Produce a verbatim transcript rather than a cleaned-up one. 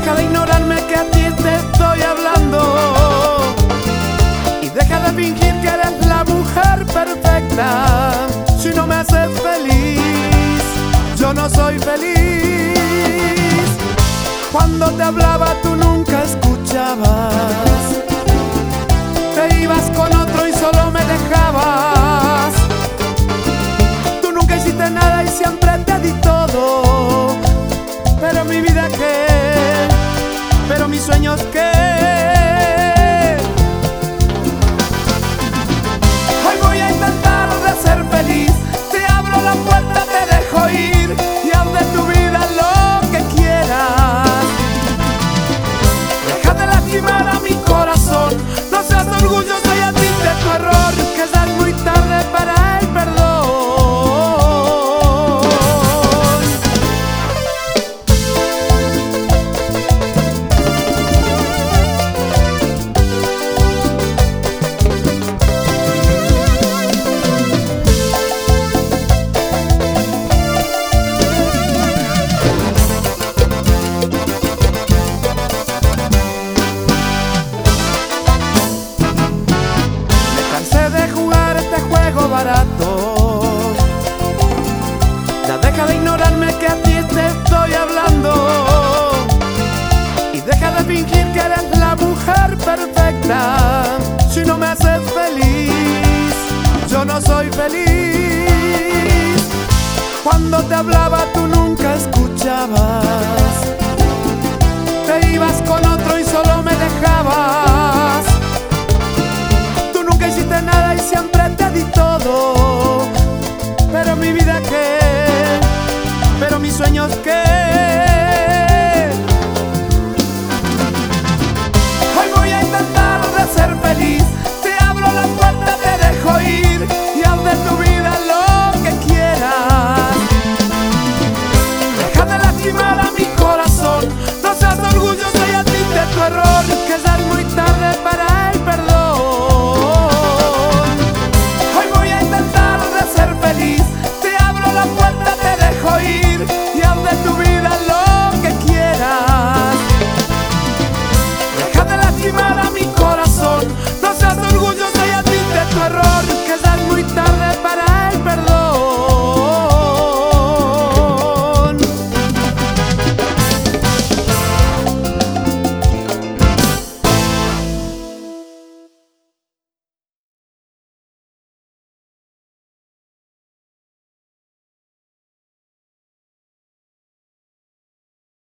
Deja de ignorarme que a ti te estoy hablando y deja de fingir que eres la mujer perfecta. Si no me haces feliz, yo no soy feliz. Cuando te hablaba tú nunca escuchabas, te ibas con otro y solo me dejabas. Tú nunca hiciste nada y siempre te di todo, pero mi vida qué, pero mis sueños qué. Hoy voy a intentar de ser feliz, te abro la puerta, te dejo ir y haz de tu vida lo que quieras. Deja de lastimar a mi corazón, no seas orgulloso y admite tu error, que ya es muy tarde para el perdón. Barato. Ya deja de ignorarme que a ti te estoy hablando y deja de fingir que eres la mujer perfecta. Si no me haces feliz, yo no soy feliz. Cuando te hablaba tú nunca escuchabas,